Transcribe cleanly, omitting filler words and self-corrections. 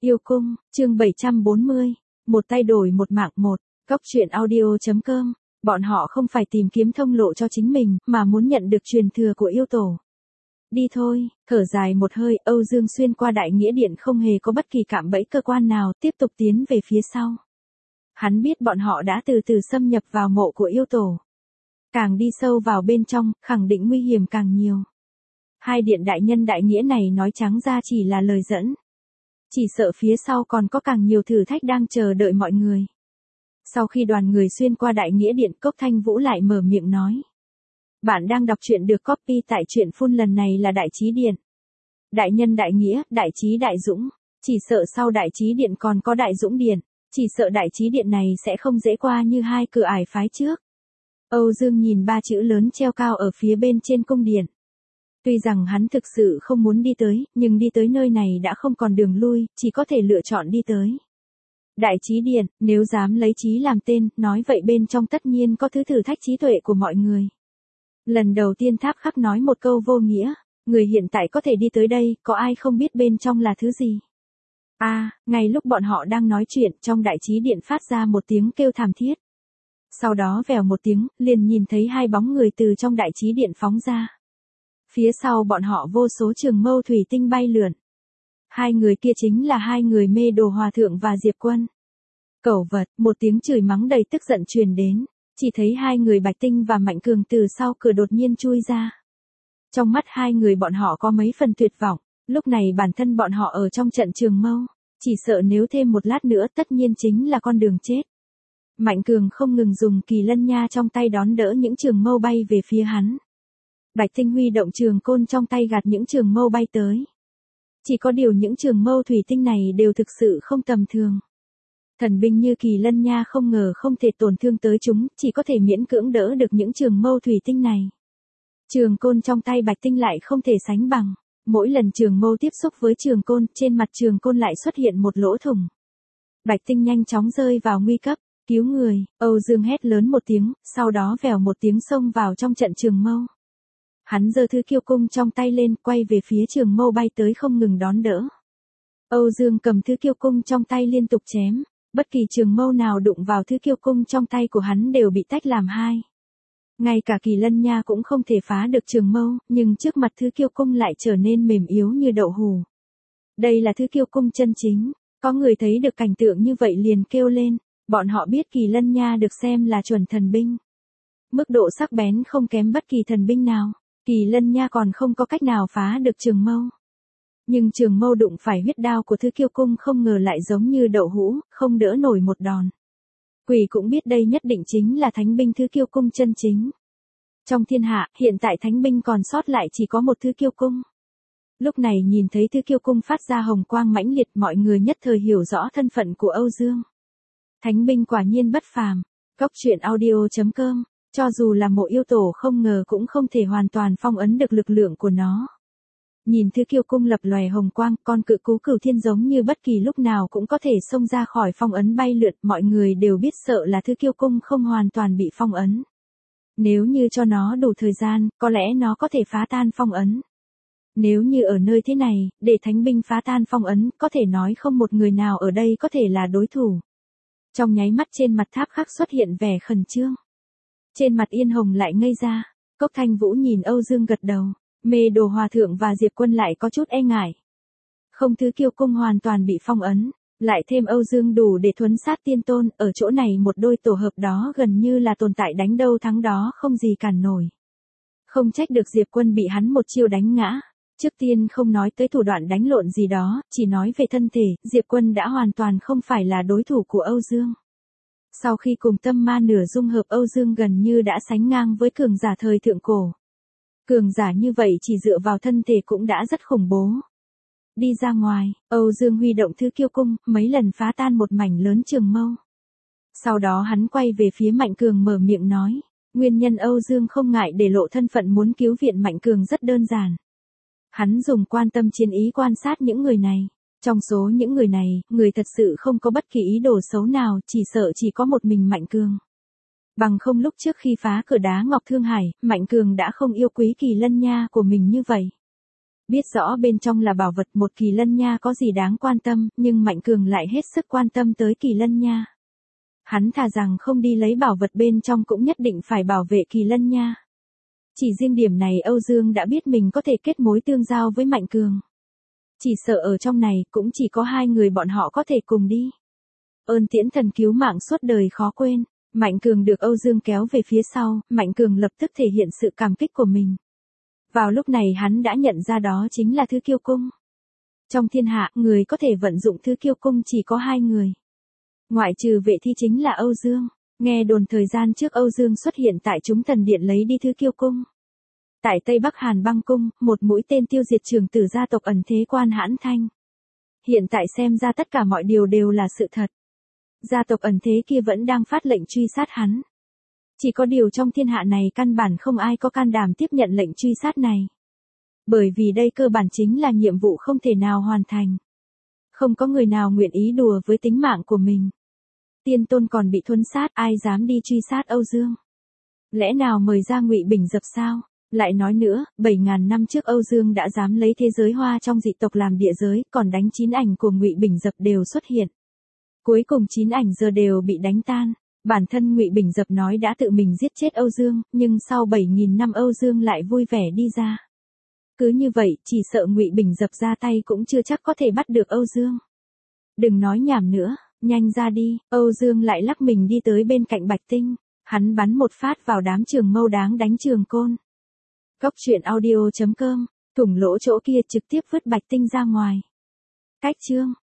Yêu cung, chương 740, một tay đổi một mạng một, góc truyện audio.com, bọn họ không phải tìm kiếm thông lộ cho chính mình, mà muốn nhận được truyền thừa của yêu tổ. Đi thôi, thở dài một hơi, Âu Dương xuyên qua đại nghĩa điện không hề có bất kỳ cạm bẫy cơ quan nào, tiếp tục tiến về phía sau. Hắn biết bọn họ đã từ từ xâm nhập vào mộ của yêu tổ. Càng đi sâu vào bên trong, khẳng định nguy hiểm càng nhiều. Hai điện đại nhân đại nghĩa này nói trắng ra chỉ là lời dẫn. Chỉ sợ phía sau còn có càng nhiều thử thách đang chờ đợi mọi người. Sau khi đoàn người xuyên qua đại nghĩa điện, Cốc Thanh Vũ lại mở miệng nói. Bạn đang đọc truyện được copy tại truyện phun, lần này là đại trí điện. Đại nhân đại nghĩa, đại trí đại dũng. Chỉ sợ sau đại trí điện còn có đại dũng điện. Chỉ sợ đại trí điện này sẽ không dễ qua như hai cửa ải phái trước. Âu Dương nhìn ba chữ lớn treo cao ở phía bên trên cung điện. Tuy rằng hắn thực sự không muốn đi tới, nhưng đi tới nơi này đã không còn đường lui, chỉ có thể lựa chọn đi tới. Đại trí điện, nếu dám lấy trí làm tên, nói vậy bên trong tất nhiên có thứ thử thách trí tuệ của mọi người. Lần đầu tiên Tháp Khắc nói một câu vô nghĩa, người hiện tại có thể đi tới đây, có ai không biết bên trong là thứ gì? Ngay lúc bọn họ đang nói chuyện, trong đại trí điện phát ra một tiếng kêu thảm thiết. Sau đó vèo một tiếng, liền nhìn thấy hai bóng người từ trong đại trí điện phóng ra. Phía sau bọn họ vô số trường mâu thủy tinh bay lượn. Hai người kia chính là hai người Mê Đồ Hòa Thượng và Diệp Quân. Cẩu vật, một tiếng chửi mắng đầy tức giận truyền đến. Chỉ thấy hai người Bạch Tinh và Mạnh Cường từ sau cửa đột nhiên chui ra. Trong mắt hai người bọn họ có mấy phần tuyệt vọng. Lúc này bản thân bọn họ ở trong trận trường mâu. Chỉ sợ nếu thêm một lát nữa tất nhiên chính là con đường chết. Mạnh Cường không ngừng dùng kỳ lân nha trong tay đón đỡ những trường mâu bay về phía hắn. Bạch Tinh huy động trường côn trong tay gạt những trường mâu bay tới. Chỉ có điều những trường mâu thủy tinh này đều thực sự không tầm thường. Thần binh như kỳ lân nha không ngờ không thể tổn thương tới chúng, chỉ có thể miễn cưỡng đỡ được những trường mâu thủy tinh này. Trường côn trong tay Bạch Tinh lại không thể sánh bằng. Mỗi lần trường mâu tiếp xúc với trường côn, trên mặt trường côn lại xuất hiện một lỗ thủng. Bạch Tinh nhanh chóng rơi vào nguy cấp. Cứu người, Âu Dương hét lớn một tiếng, sau đó vèo một tiếng xông vào trong trận trường mâu. Hắn giơ thứ kiêu cung trong tay lên, quay về phía trường mâu bay tới không ngừng đón đỡ. Âu Dương cầm thứ kiêu cung trong tay liên tục chém, bất kỳ trường mâu nào đụng vào thứ kiêu cung trong tay của hắn đều bị tách làm hai. Ngay cả kỳ lân nha cũng không thể phá được trường mâu, nhưng trước mặt thứ kiêu cung lại trở nên mềm yếu như đậu hù. Đây là thứ kiêu cung chân chính, có người thấy được cảnh tượng như vậy liền kêu lên. Bọn họ biết kỳ lân nha được xem là chuẩn thần binh. Mức độ sắc bén không kém bất kỳ thần binh nào, kỳ lân nha còn không có cách nào phá được trường mâu. Nhưng trường mâu đụng phải huyết đao của thứ kiêu cung không ngờ lại giống như đậu hũ, không đỡ nổi một đòn. Quỷ cũng biết đây nhất định chính là thánh binh thứ kiêu cung chân chính. Trong thiên hạ, hiện tại thánh binh còn sót lại chỉ có một thứ kiêu cung. Lúc này nhìn thấy thứ kiêu cung phát ra hồng quang mãnh liệt, mọi người nhất thời hiểu rõ thân phận của Âu Dương. Thánh binh quả nhiên bất phàm. Góc truyện audio.com, cho dù là mộ yêu tổ không ngờ cũng không thể hoàn toàn phong ấn được lực lượng của nó. Nhìn thứ kiêu cung lập lòe hồng quang, con cự cú Cửu Thiên giống như bất kỳ lúc nào cũng có thể xông ra khỏi phong ấn bay lượn, mọi người đều biết sợ là thứ kiêu cung không hoàn toàn bị phong ấn. Nếu như cho nó đủ thời gian, có lẽ nó có thể phá tan phong ấn. Nếu như ở nơi thế này, để thánh binh phá tan phong ấn, có thể nói không một người nào ở đây có thể là đối thủ. Trong nháy mắt trên mặt Tháp Khắc xuất hiện vẻ khẩn trương. Trên mặt Yên Hồng lại ngây ra. Cốc Thanh Vũ nhìn Âu Dương gật đầu. Mê Đồ Hòa Thượng và Diệp Quân lại có chút e ngại. Không thứ kiêu cung hoàn toàn bị phong ấn. Lại thêm Âu Dương đủ để thuấn sát tiên tôn. Ở chỗ này một đôi tổ hợp đó gần như là tồn tại đánh đâu thắng đó không gì cản nổi. Không trách được Diệp Quân bị hắn một chiêu đánh ngã. Trước tiên không nói tới thủ đoạn đánh lộn gì đó, chỉ nói về thân thể, Diệp Quân đã hoàn toàn không phải là đối thủ của Âu Dương. Sau khi cùng tâm ma nửa dung hợp, Âu Dương gần như đã sánh ngang với cường giả thời thượng cổ. Cường giả như vậy chỉ dựa vào thân thể cũng đã rất khủng bố. Đi ra ngoài, Âu Dương huy động thứ kiêu cung, mấy lần phá tan một mảnh lớn trường mâu. Sau đó hắn quay về phía Mạnh Cường mở miệng nói, nguyên nhân Âu Dương không ngại để lộ thân phận muốn cứu viện Mạnh Cường rất đơn giản. Hắn dùng quan tâm chiến ý quan sát những người này. Trong số những người này, người thật sự không có bất kỳ ý đồ xấu nào, chỉ sợ chỉ có một mình Mạnh Cường. Bằng không lúc trước khi phá cửa đá Ngọc Thương Hải, Mạnh Cường đã không yêu quý kỳ lân nha của mình như vậy. Biết rõ bên trong là bảo vật một Kỳ Lân Nha có gì đáng quan tâm, nhưng Mạnh Cường lại hết sức quan tâm tới Kỳ Lân Nha. Hắn thà rằng không đi lấy bảo vật bên trong cũng nhất định phải bảo vệ Kỳ Lân Nha. Chỉ riêng điểm này Âu Dương đã biết mình có thể kết mối tương giao với Mạnh Cường. Chỉ sợ ở trong này cũng chỉ có hai người bọn họ có thể cùng đi. Ơn tiễn thần cứu mạng suốt đời khó quên. Mạnh Cường được Âu Dương kéo về phía sau, Mạnh Cường lập tức thể hiện sự cảm kích của mình. Vào lúc này hắn đã nhận ra đó chính là Thứ Kiêu Cung. Trong thiên hạ, người có thể vận dụng Thứ Kiêu Cung chỉ có hai người. Ngoại trừ Vệ Thi chính là Âu Dương. Nghe đồn thời gian trước Âu Dương xuất hiện tại Chúng Thần Điện lấy đi Thứ Kiêu Cung. Tại Tây Bắc Hàn Băng Cung, một mũi tên tiêu diệt trưởng tử gia tộc ẩn thế Quan Hãn Thanh. Hiện tại xem ra tất cả mọi điều đều là sự thật. Gia tộc ẩn thế kia vẫn đang phát lệnh truy sát hắn. Chỉ có điều trong thiên hạ này căn bản không ai có can đảm tiếp nhận lệnh truy sát này. Bởi vì đây cơ bản chính là nhiệm vụ không thể nào hoàn thành. Không có người nào nguyện ý đùa với tính mạng của mình. Tiên Tôn còn bị thuấn sát, ai dám đi truy sát Âu Dương? Lẽ nào mời ra Ngụy Bình Dập sao? Lại nói nữa, 7.000 năm trước Âu Dương đã dám lấy thế giới hoa trong dị tộc làm địa giới, còn đánh 9 ảnh của Ngụy Bình Dập đều xuất hiện. Cuối cùng 9 ảnh giờ đều bị đánh tan. Bản thân Ngụy Bình Dập nói đã tự mình giết chết Âu Dương, nhưng sau 7.000 năm Âu Dương lại vui vẻ đi ra. Cứ như vậy, chỉ sợ Ngụy Bình Dập ra tay cũng chưa chắc có thể bắt được Âu Dương. Đừng nói nhảm nữa, nhanh ra đi. Âu Dương lại lắc mình đi tới bên cạnh Bạch Tinh. Hắn bắn một phát vào đám trường mâu đáng đánh trường côn. Cốc truyện audio.com, thủng lỗ chỗ kia trực tiếp vứt Bạch Tinh ra ngoài. Cách chương